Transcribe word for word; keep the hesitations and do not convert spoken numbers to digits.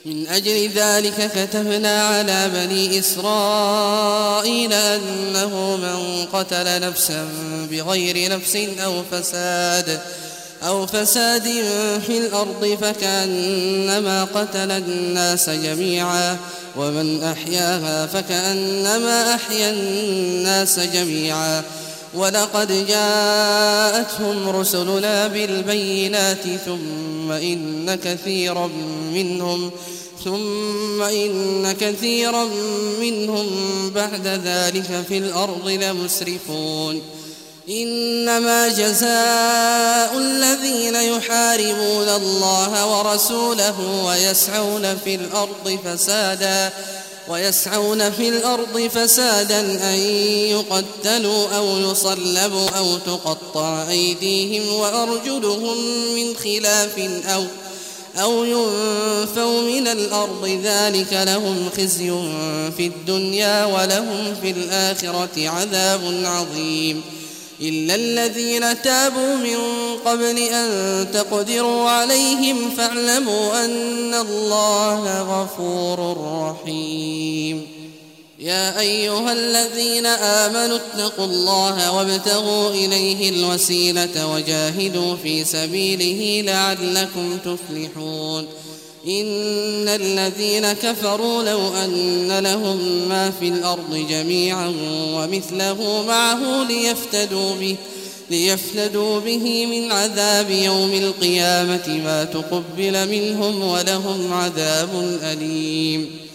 من أجل ذلك كتبنا على بني إسرائيل أنه من قتل نفسا بغير نفس أو فساد أو فساد في الأرض فكأنما قتل الناس جميعا ومن أحياها فكأنما أحيا الناس جميعا ولقد جاءتهم رسلنا بالبينات ثم إن كثيرا منهم ثم إن كثيرا منهم بعد ذلك في الأرض لمسرفون إنما جزاء الذين يحاربون الله ورسوله ويسعون في الأرض فسادا ويسعون في الأرض فسادا أن يقتلوا أو يصلبوا أو تقطع أيديهم وأرجلهم من خلاف أو أو ينفوا من الأرض ذلك لهم خزي في الدنيا ولهم في الآخرة عذاب عظيم إلا الذين تابوا من قبل أن تقدروا عليهم فاعلموا أن الله غفور رحيم يا أيها الذين آمنوا اتقوا الله وابتغوا إليه الوسيلة وجاهدوا في سبيله لعلكم تفلحون إن الذين كفروا لو أن لهم ما في الأرض جميعا ومثله معه ليفتدوا به, ليفتدوا به من عذاب يوم القيامة ما تقبل منهم ولهم عذاب أليم